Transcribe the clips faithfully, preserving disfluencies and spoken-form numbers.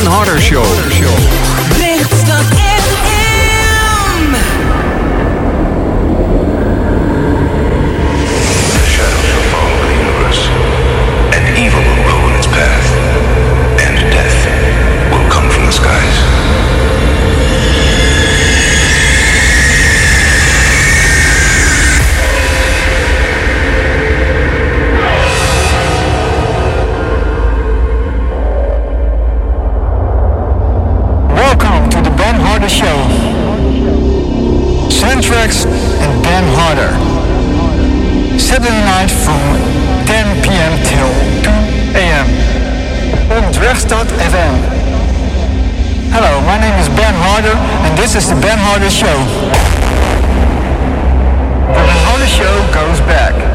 Ben Harder Show. Lichtstad F M. The shadow shall follow the universe, and evil will rule in its path, and death will come from the skies. Show. Centrex and Ben Harder. Saturday night from ten p.m. till two a.m. on Drechtstad F M. Hello, my name is Ben Harder and this is the Ben Harder Show. The Ben Harder Show goes back.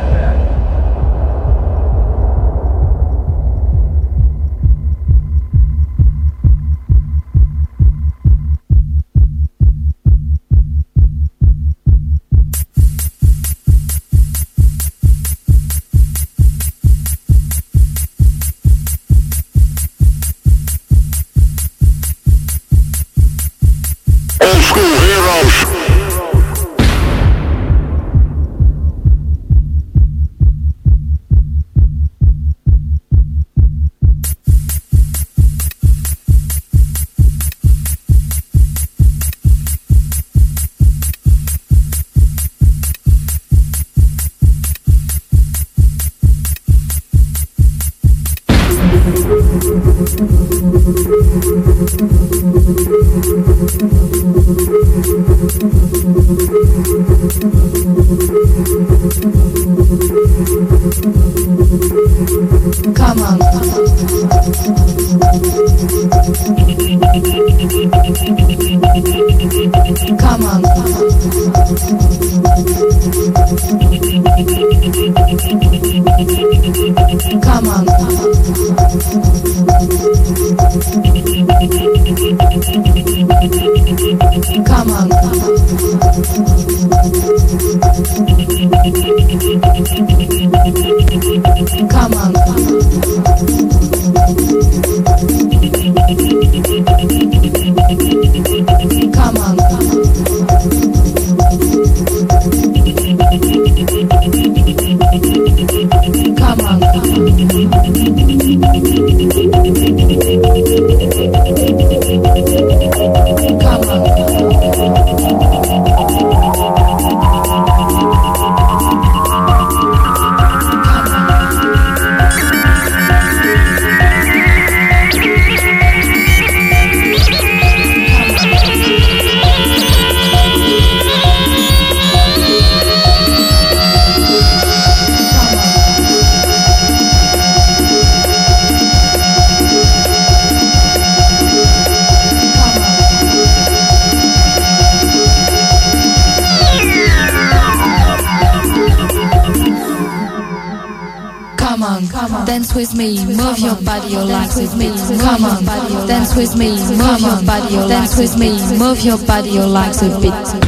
With me, move your body, your legs with me. Come on, dance with me, move your body, your dance with me, move your body, your legs a bit.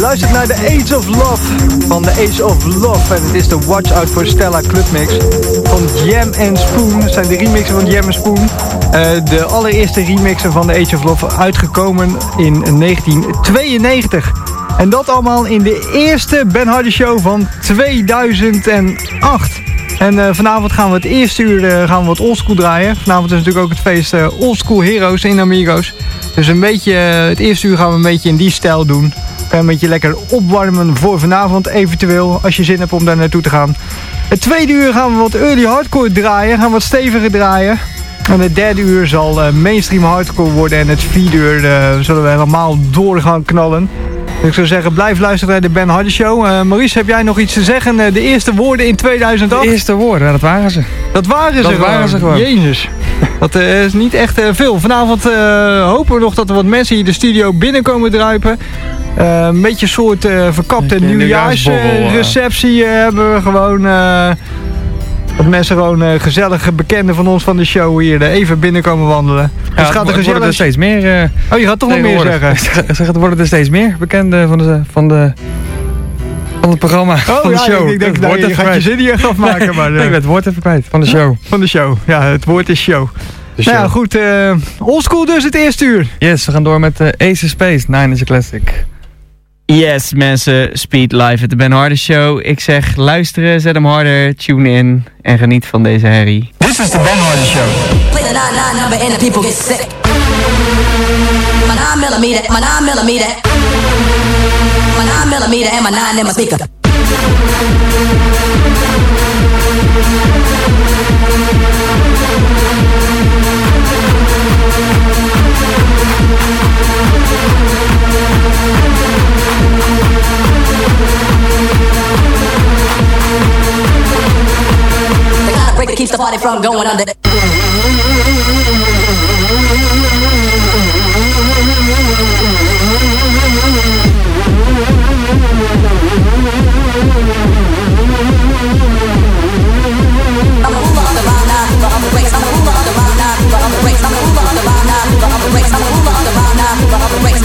luistert naar de Age of Love van de Age of Love. En het is de Watch Out for Stella Clubmix van Jam and Spoon. Dat zijn de remixen van Jam and Spoon. Uh, de allereerste remixen van de Age of Love uitgekomen in negentien tweeënnegentig. En dat allemaal in de eerste Ben Hardy Show van tweeduizend acht. En uh, vanavond gaan we het eerste uur uh, gaan we wat oldschool draaien. Vanavond is natuurlijk ook het feest uh, Oldschool Heroes in Amigos. Dus een beetje, uh, het eerste uur gaan we een beetje in die stijl doen. Een beetje lekker opwarmen voor vanavond eventueel, als je zin hebt om daar naartoe te gaan. Het tweede uur gaan we wat early hardcore draaien, gaan we wat steviger draaien. En het derde uur zal uh, mainstream hardcore worden en het vierde uur uh, zullen we helemaal door gaan knallen. Dus ik zou zeggen, blijf luisteren naar de Ben Hardy Show. Uh, Maurice, heb jij nog iets te zeggen? Uh, de eerste woorden in tweeduizend acht? De eerste woorden, nou, dat waren ze. Dat waren ze dat gewoon. Waren ze gewoon. Jezus. Dat uh, is niet echt uh, veel. Vanavond uh, hopen we nog dat er wat mensen hier de studio binnenkomen druipen. Uh, een beetje een soort uh, verkapte nieuwjaarsreceptie uh, hebben we gewoon. Uh, dat mensen gewoon uh, gezellige bekenden van ons van de show hier uh, even binnenkomen wandelen. Ja, dus het gaat er gezellig... worden er steeds meer. Uh, oh, je gaat toch nog meer zeggen? Ik zeg, het worden er steeds meer bekenden van de... Van de Van het programma, oh, van de ja, show. Ik denk, dat nou, je gaat je zin niet echt afmaken. Nee, maar, uh, nee, ik ben het woord even kwijt. Van de show. Van de show. Ja, het woord is show. De nou show. ja, goed. Uh, oldschool dus het eerste uur. Yes, we gaan door met uh, Ace of Space. Nine is a classic. Yes, mensen. Speed live at de Ben Hardy Show. Ik zeg luisteren, zet hem harder, tune in en geniet van deze herrie. This is the Ben Hardy Show. Play the nine nine number and the people get sick. My nine millimeter, my nine millimeter, my nine millimeter and my nine in my speaker. The kind of break that keeps the party from going under. I'm a ruler of the round nine, ruler of the race. I'm a ruler of the round nine, ruler of the race. I'm a ruler of the round nine, ruler of the race. I'm a ruler of the round nine, ruler of the race.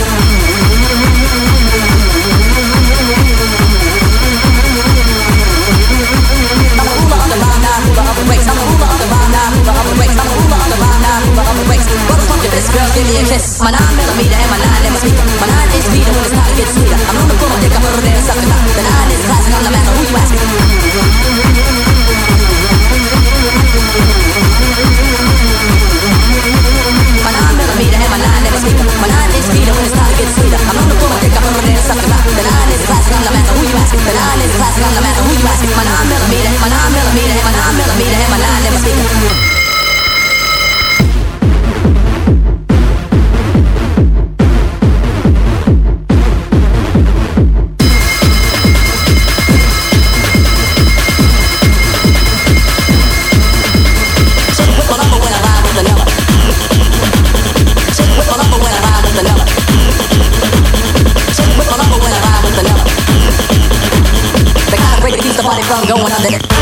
I'm a ruler of the round nine, ruler of the race. I'm a ruler of the round nine, ruler of the race. I'm a ruler of the round nine, ruler of the race. Brothers, come to this girl, give me a kiss. My nine millimeter and my nine in my speaker. My nine is speeder when it's time to get sweeter. I'm on the floor, take a photo there and suck it up. The nine is classic, I'm no matter who you ask me. My nine millimeter and my nine in my speaker. My nine is speeder when it's time to get sweeter. I'm on the floor, take a photo there and suck it up. The nine is classic, I'm no matter who you ask me. The nine is classic, I'm no matter who you ask me. My nine millimeter, my nine millimeter, my nine millimeter and my nine in my speaker. From going under it.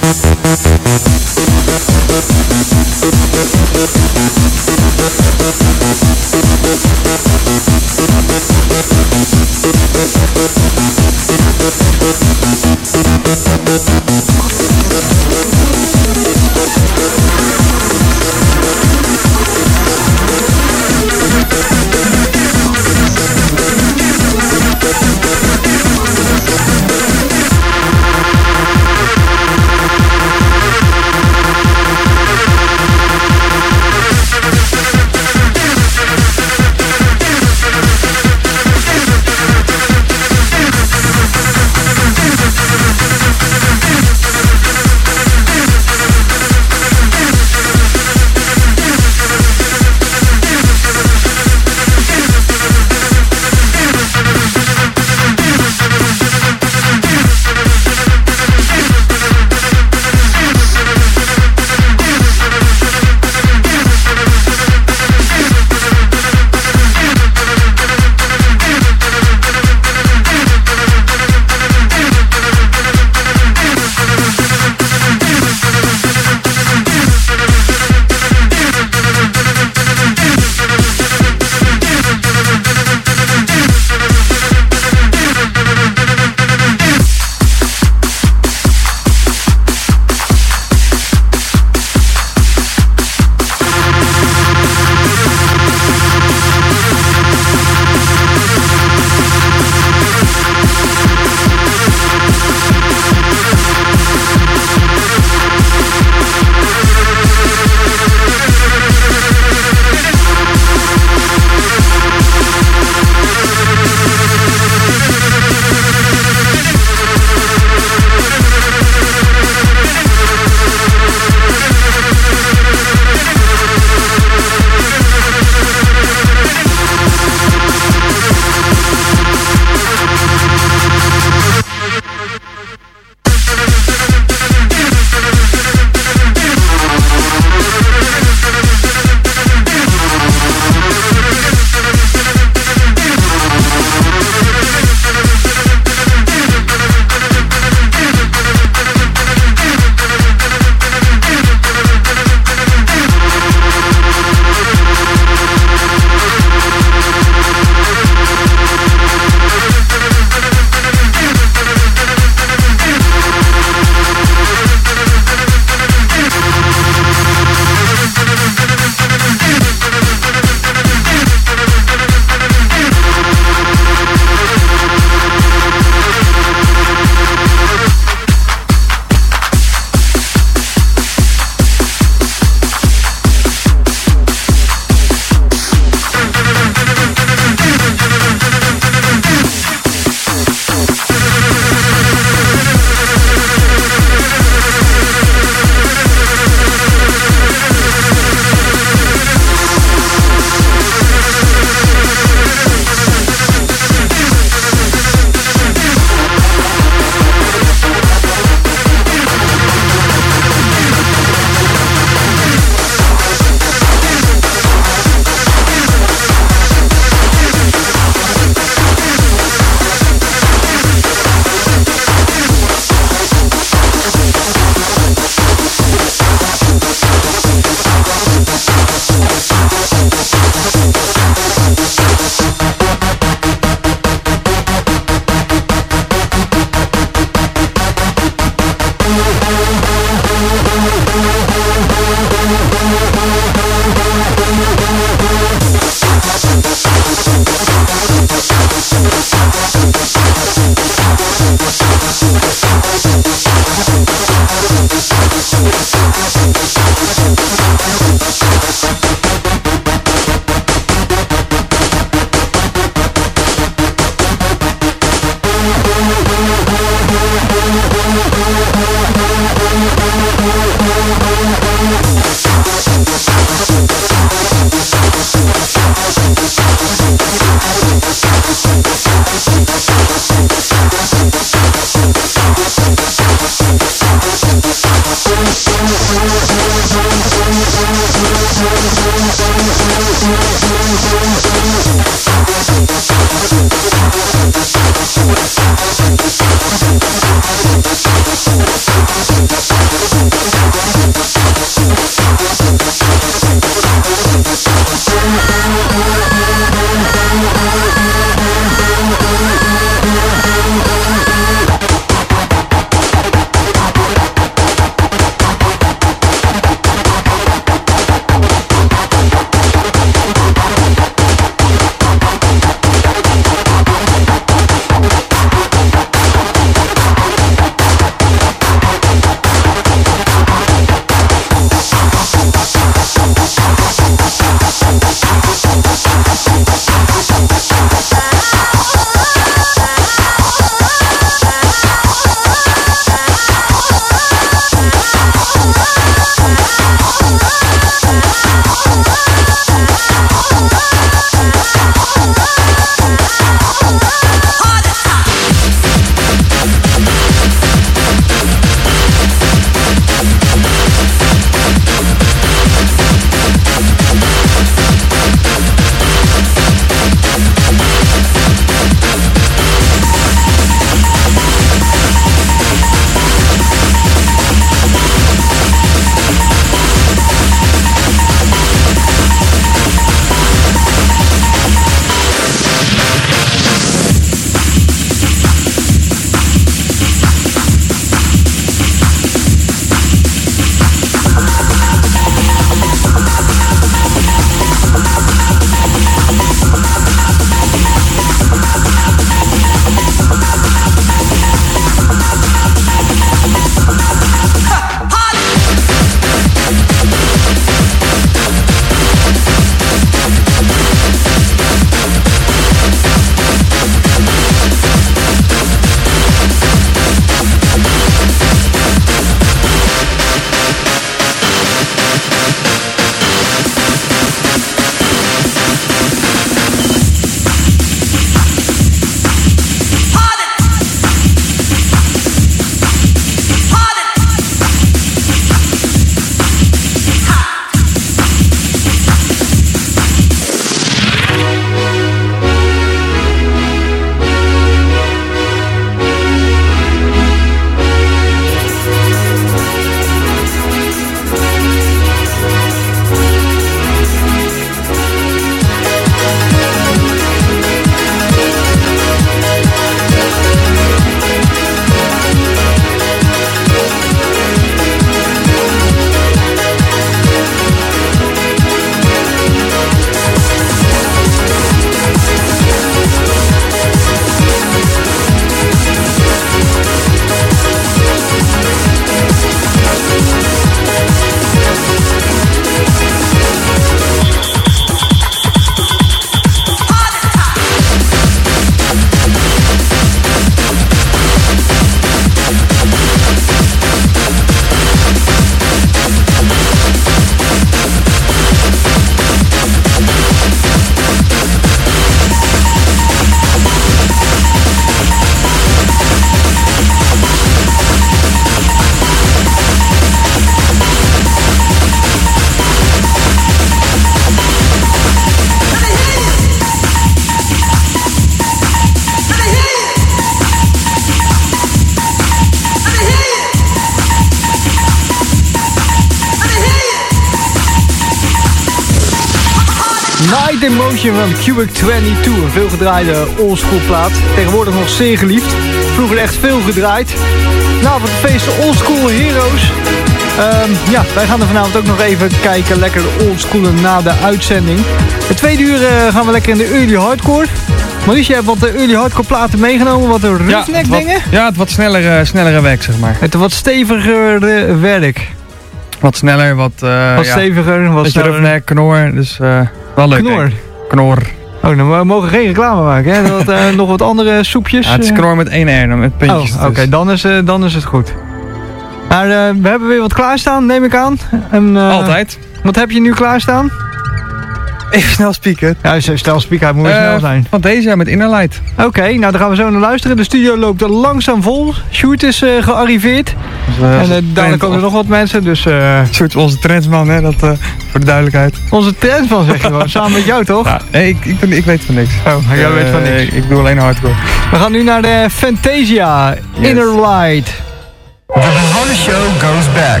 Night in Motion van Cubic tweeëntwintig. Een veelgedraaide oldschool plaat. Tegenwoordig nog zeer geliefd. Vroeger echt veel gedraaid. Nou, wat het feest Oldschool Heroes. Um, ja, wij gaan er vanavond ook nog even kijken. Lekker oldschoolen na de uitzending. De tweede uur uh, gaan we lekker in de early hardcore. Maurice, jij hebt wat de early hardcore platen meegenomen. Wat de roughneck ja, dingen. Ja, het wat snellere, snellere werk, zeg maar. Het wat steviger uh, werk. Wat sneller, wat... Uh, wat ja, steviger, wat beetje roughneck, knor. Dus uh, wel leuk. Knor? Knor. Oh, dan we mogen geen reclame maken, hè? Wat, uh, nog wat andere soepjes. Ja, het is knor met één R, dan met puntjes. Oh, oké, okay, dan, uh, dan is het goed. Maar uh, we hebben weer wat klaarstaan, neem ik aan. En, uh, Altijd. Wat heb je nu klaarstaan? Even snel spieken. Ja, snel spieken, hij moet uh, snel zijn. Fantasia met Innerlight. Oké, okay, nou daar gaan we zo naar luisteren. De studio loopt er langzaam vol. Sjoerd is uh, gearriveerd. Dus, uh, en uh, dadelijk komen er nog wat mensen, dus... Uh, Sjoerd, onze trendsman, hè, dat, uh, voor de duidelijkheid. Onze trendsman, zeg je wel. Samen met jou, toch? Ja, nee, ik, ik, ben, ik weet van niks. Oh, jij uh, weet van niks. Ik, ik doe alleen hardcore. We gaan nu naar de Fantasia, yes. Innerlight. The Harder Show goes back.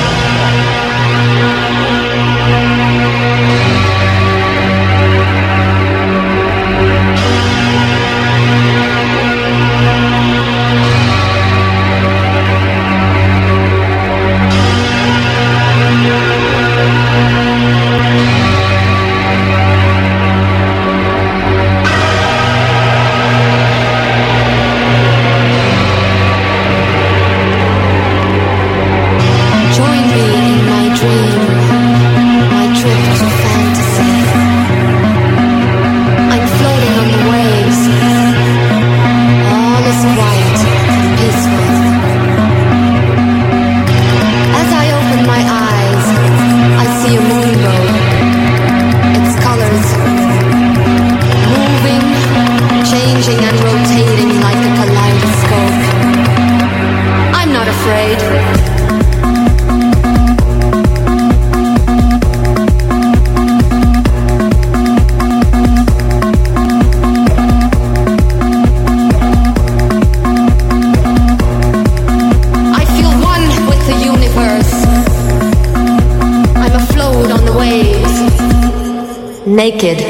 Naked.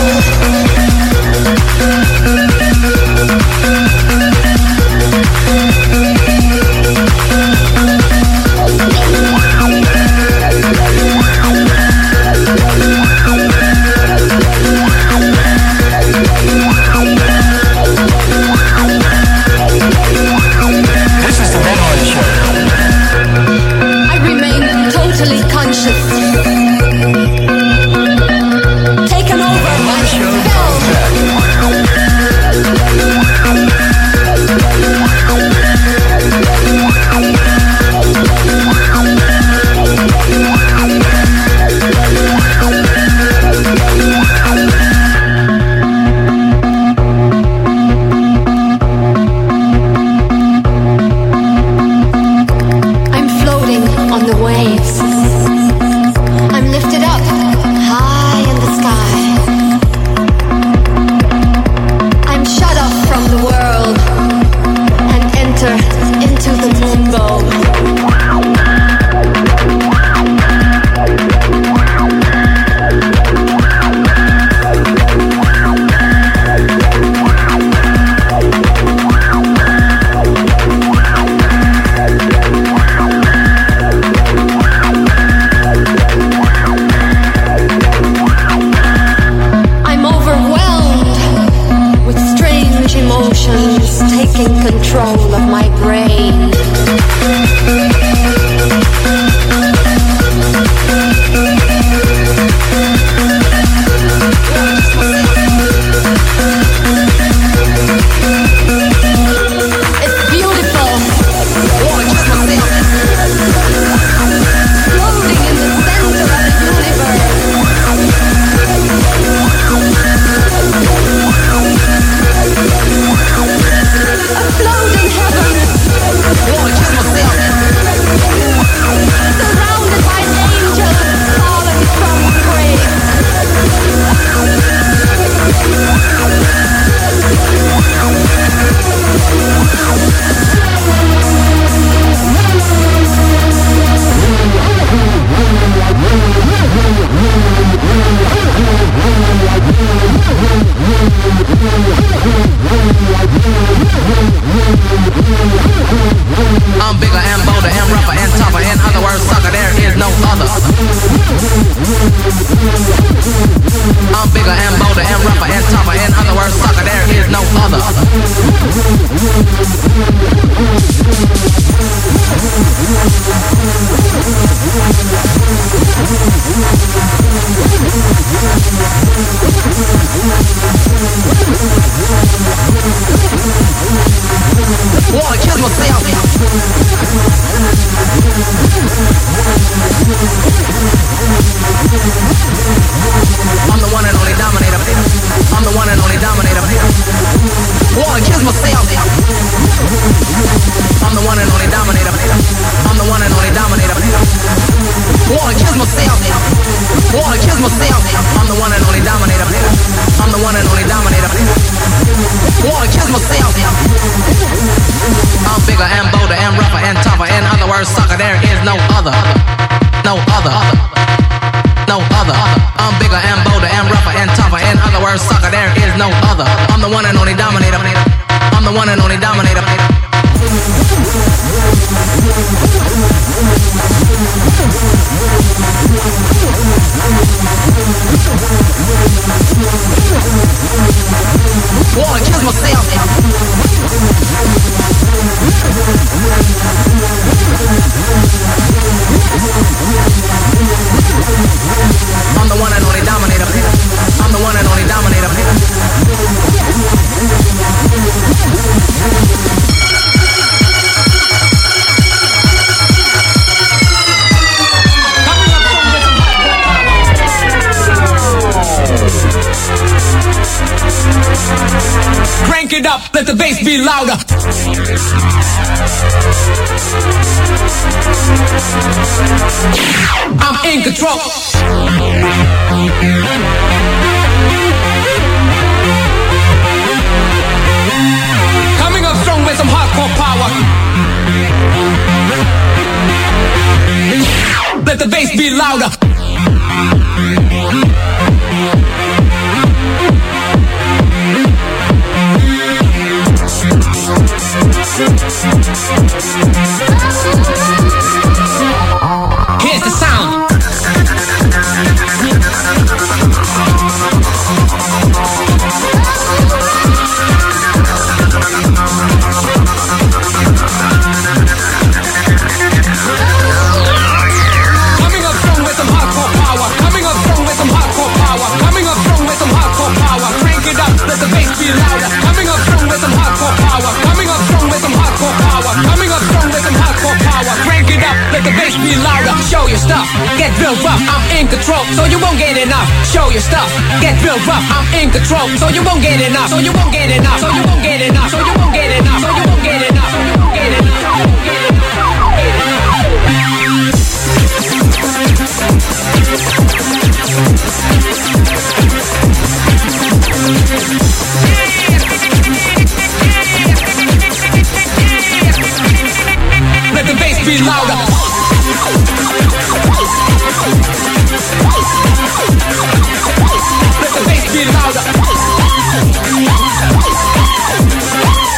Control. taking control of my brain. I'm bigger and bolder and rougher and tougher. In other words, sucker, there is no other. I'm bigger and bolder and rougher and tougher. In other words, sucker, there is no other. Wanna kill myself. I'm the one and only dominator. I'm the one and only dominator. Wanna kill myself. I'm the one and only dominator. I'm the one and only dominator. Wanna kill myself. Wanna kill myself. I'm the one and only dominator. I'm the one and only dominator. Wanna kill myself. I'm bigger and bolder and rougher and tougher. In other words, sucker, there is no other. No other. No other. I'm bigger and bolder and rougher and tougher. In other words, sucker, there is no other. I'm the one and only dominator. I'm the one and only dominator. Wanna kill myself. I'm the one and only dominator. I'm the one and only dominator. Crank it up, let the bass be louder. I'm in control. Coming up strong with some hardcore power. Let the bass be louder. Here's the sound. Coming up strong with some hardcore power. Coming up strong with some hardcore power. Coming up strong with some hardcore power. Crank it up, let the bass be louder. Coming up strong with some hardcore power. Coming up strong with some hardcore power. Coming up strong with some hardcore power. Crank it up, let the bass be louder. Show your stuff, get real rough. I'm in control, so you won't get enough. Show your stuff, get real rough. I'm in control, so you won't get enough. So you won't get enough. So you won't get enough. So you won't get enough. So you won't get enough. So you won't get enough. So you won't get enough. Let the bass be louder. Let the bass be louder.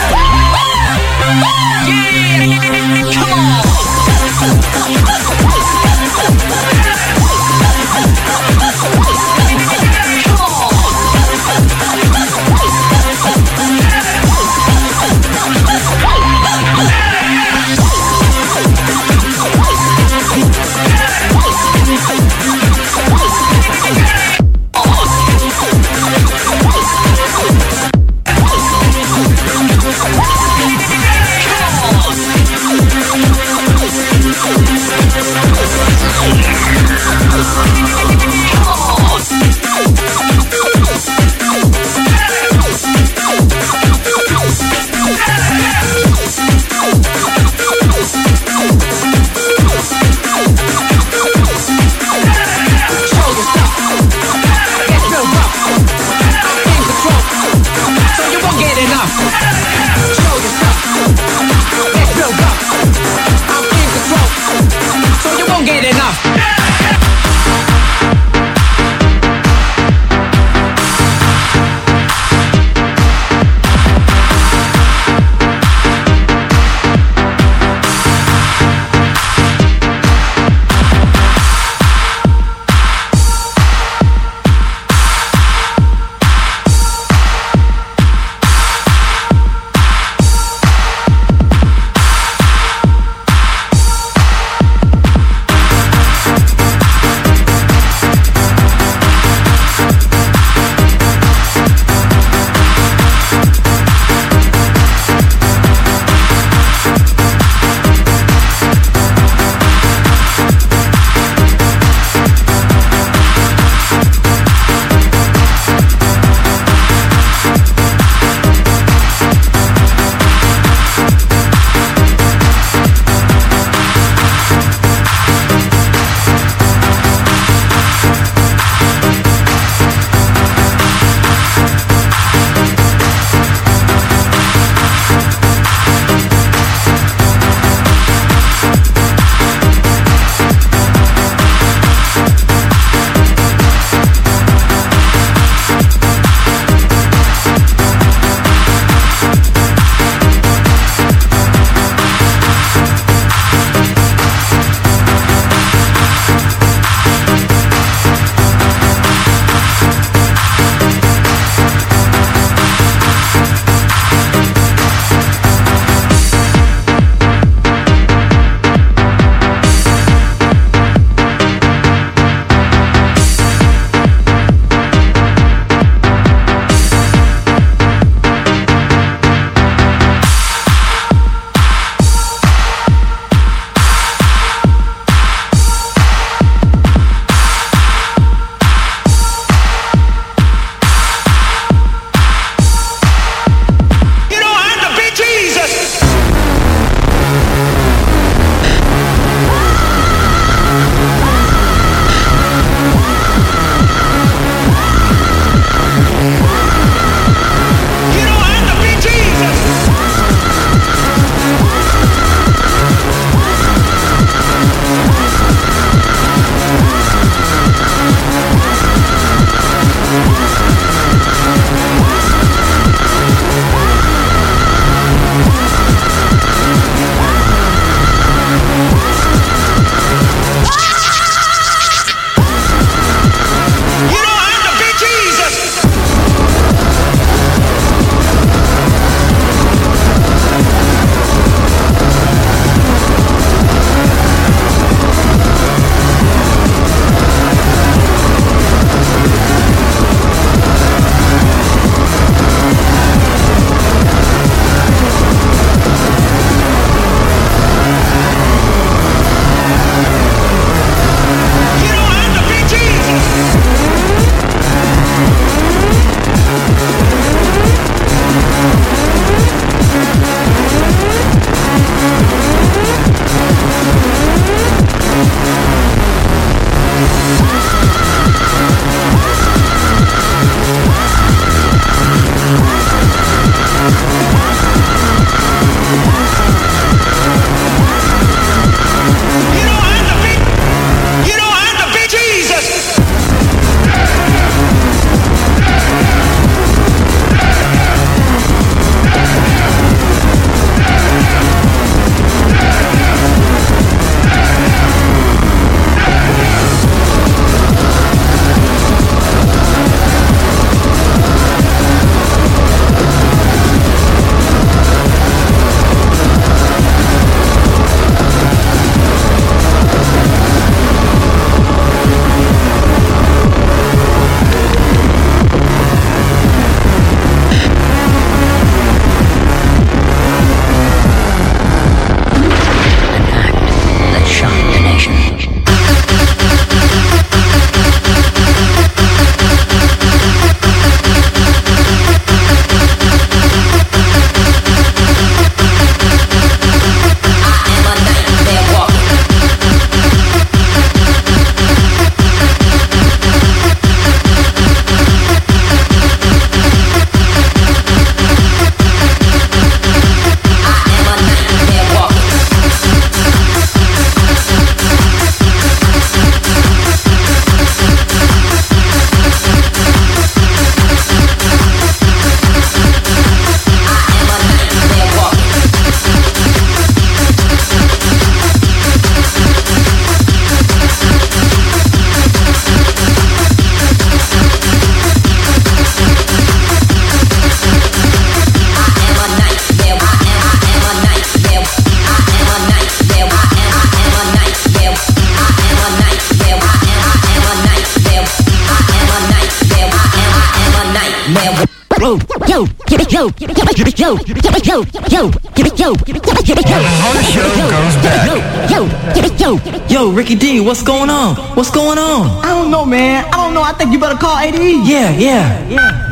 yo, yo, yo, yo, yo, How the show goes back. yo, yo, Yo, Ricky D, what's going on? What's going on? I don't know, man. I don't know. I think you better call A D E. Yeah, yeah, yeah.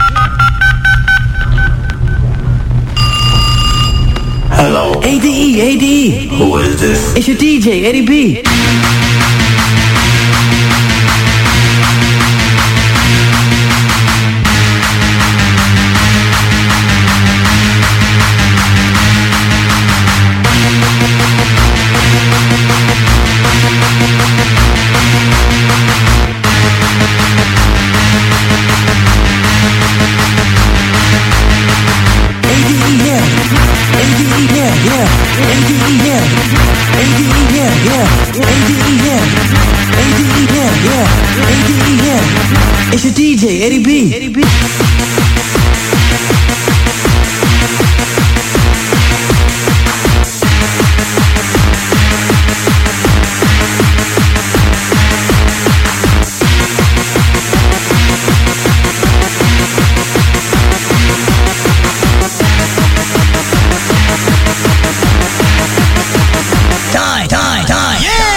Hello. A D E, A D E. Who is this? It's your D J, Eddie B. It's your D J, Eddie B. Eddie B. Die, die, die.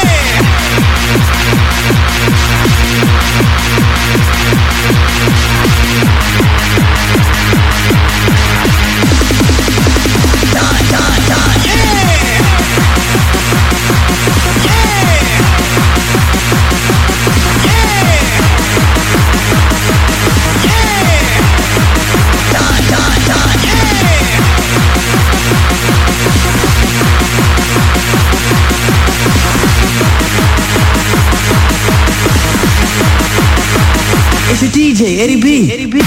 It's your D J, Eddie B. Eddie B.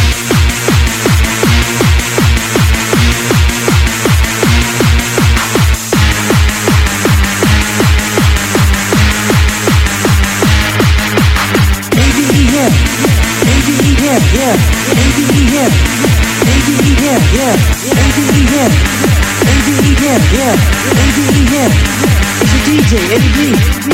A D E, yeah. A D E, yeah, yeah. A D E, yeah. A D E, yeah, yeah. A D E, yeah. A D E, yeah, yeah. A D E, yeah. It's your D J, Eddie B.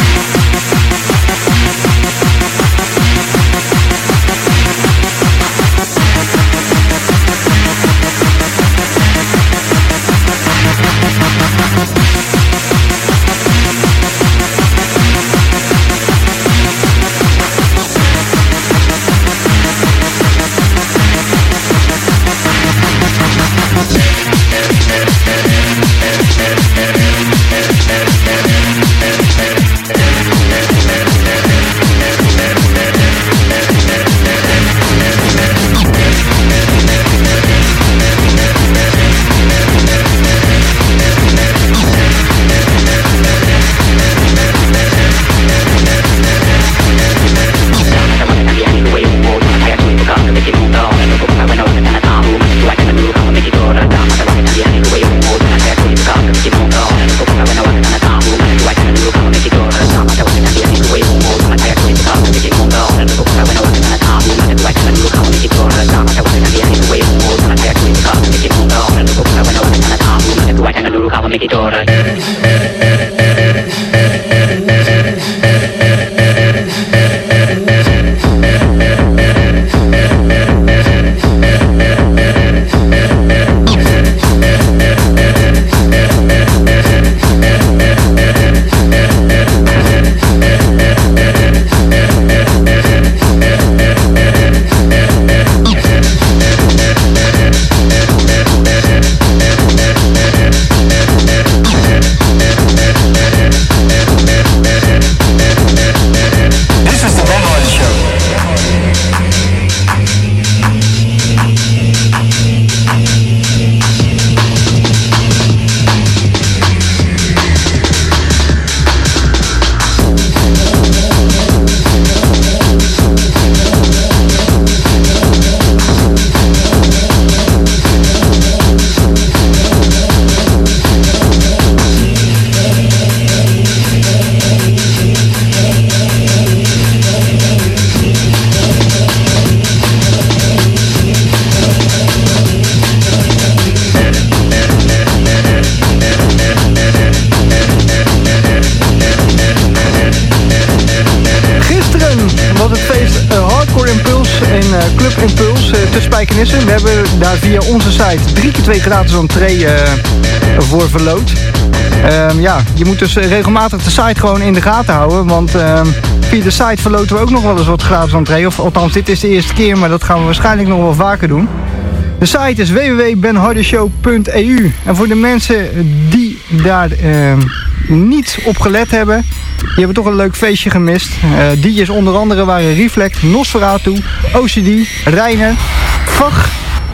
Spijkenisse. We hebben daar via onze site drie keer twee gratis entree uh, voor verloot. Um, ja, je moet dus regelmatig de site gewoon in de gaten houden. Want um, via de site verloten we ook nog wel eens wat gratis entree. Of althans, dit is de eerste keer, maar dat gaan we waarschijnlijk nog wel vaker doen. De site is w w w punt ben harder show punt e u. En voor de mensen die daar uh, niet op gelet hebben, die hebben toch een leuk feestje gemist. Uh, D J's onder andere waren Reflect, Nosferatu, O C D, Reiner, Vach.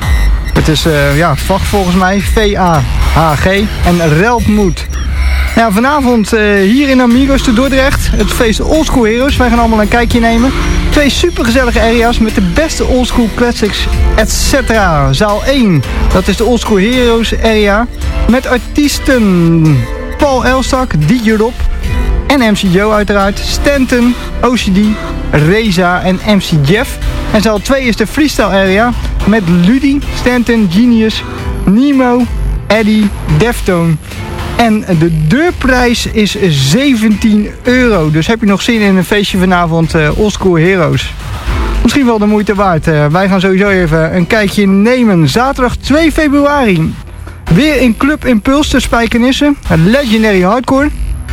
Het is uh, ja, Vach volgens mij, V A H G en Relpmoed. Ja, vanavond uh, hier in Amigos te Dordrecht, het feest Oldschool Heroes. Wij gaan allemaal een kijkje nemen. Twee supergezellige area's met de beste oldschool classics, et cetera. Zaal één, dat is de Oldschool Heroes area. Met artiesten Paul Elstak, D J Rob en M C Joe uiteraard. Stanton, O C D, Reza en M C Jeff. En zaal twee is de freestyle area met Ludi, Stanton, Genius, Nemo, Eddie, Deftone. En de deurprijs is zeventien euro. Dus heb je nog zin in een feestje vanavond, uh, Oldschool Heroes? Misschien wel de moeite waard. Uh, wij gaan sowieso even een kijkje nemen. Zaterdag twee februari. Weer in Club Impulse te Spijkenisse. Legendary Hardcore.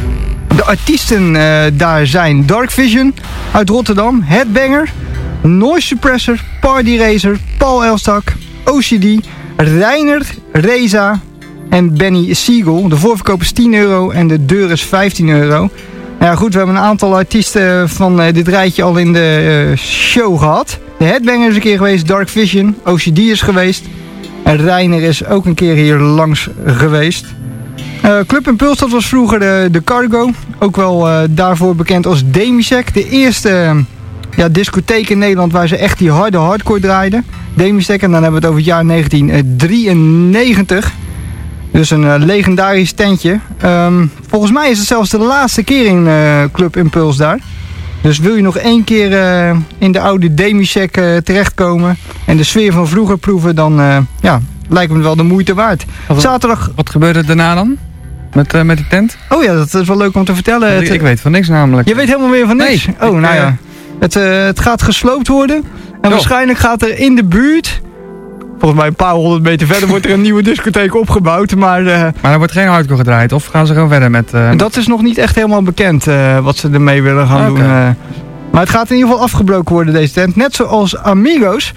De artiesten uh, daar zijn Dark Vision uit Rotterdam. Headbanger. Noise Suppressor. Party Racer. Paul Elstak. O C D. Reinert. Reza. En Benny Siegel. De voorverkoop is tien euro en de deur is vijftien euro. Nou ja, goed, we hebben een aantal artiesten van uh, dit rijtje al in de uh, show gehad. De Headbanger is een keer geweest, Dark Vision, O C D is geweest. En Reiner is ook een keer hier langs geweest. Uh, Club Impulse, dat was vroeger de, de Cargo. Ook wel uh, daarvoor bekend als Demisec. De eerste uh, ja, discotheek in Nederland waar ze echt die harde hardcore draaiden. Demisec, en dan hebben we het over het jaar negentien drieënnegentig. Dus een uh, legendarisch tentje. Um, volgens mij is het zelfs de laatste keer in uh, Club Impulse daar. Dus wil je nog één keer uh, in de oude Demisec uh, terechtkomen en de sfeer van vroeger proeven, dan uh, ja, lijkt me wel de moeite waard. Wat, Zaterdag... Wat gebeurde er daarna dan? Met, uh, met die tent? Oh ja, dat is wel leuk om te vertellen. Ik, ik weet van niks namelijk. Je weet helemaal meer van niks? Nee. Oh, ik, nou ja. Uh... Het, uh, het gaat gesloopt worden. En oh. waarschijnlijk gaat er in de buurt... Volgens mij een paar honderd meter verder wordt er een nieuwe discotheek opgebouwd. Maar, uh, maar er wordt geen hardcore gedraaid? Of gaan ze gewoon verder met... Uh... Dat is nog niet echt helemaal bekend uh, wat ze ermee willen gaan okay. doen. Uh. Maar het gaat in ieder geval afgebroken worden, deze tent. Net zoals Amigos.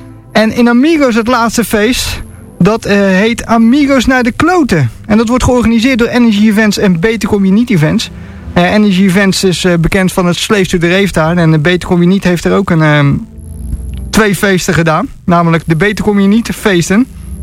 En in Amigos het laatste feest... Dat uh, heet Amigos naar de kloten. En dat wordt georganiseerd door Energy Events en Beter Kom Je Niet Events. Uh, Energy Events is uh, bekend van het Slave to the Rave daar. En Beter Kom Je Niet heeft er ook een... Uh, twee feesten gedaan. Namelijk de Beter Kom Je Niet feesten.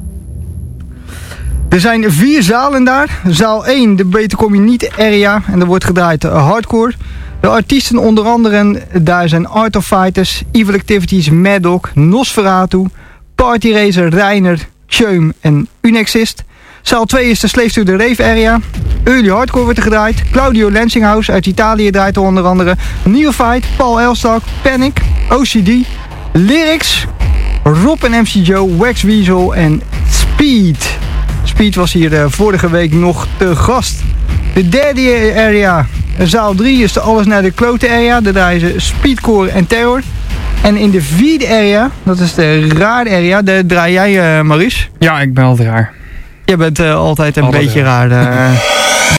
Er zijn vier zalen daar. Zaal één, de Beter Kom Je Niet area. En er wordt gedraaid hardcore. De artiesten onder andere, daar zijn Art of Fighters, Evil Activities, Mad Dog, Nosferatu, Party Racer, Reiner, Tjöum en Unexist. Zaal twee is de Slave to the Rave area. Early Hardcore wordt er gedraaid. Claudio Lensinghouse uit Italië draait er onder andere. Neophyte, Paul Elstak, Panic, O C D, Lyrics, Rob en M C Joe, Wax Weasel en Speed. Speed was hier uh, vorige week nog te gast. De derde area, zaal drie, is de Alles naar de Kloten area. Daar draaien ze Speedcore en Terror. En in de vierde area, dat is de raar area, daar draai jij uh, Maurice. Ja, ik ben altijd raar. Je bent uh, altijd een altijd beetje raar. raar. Uh.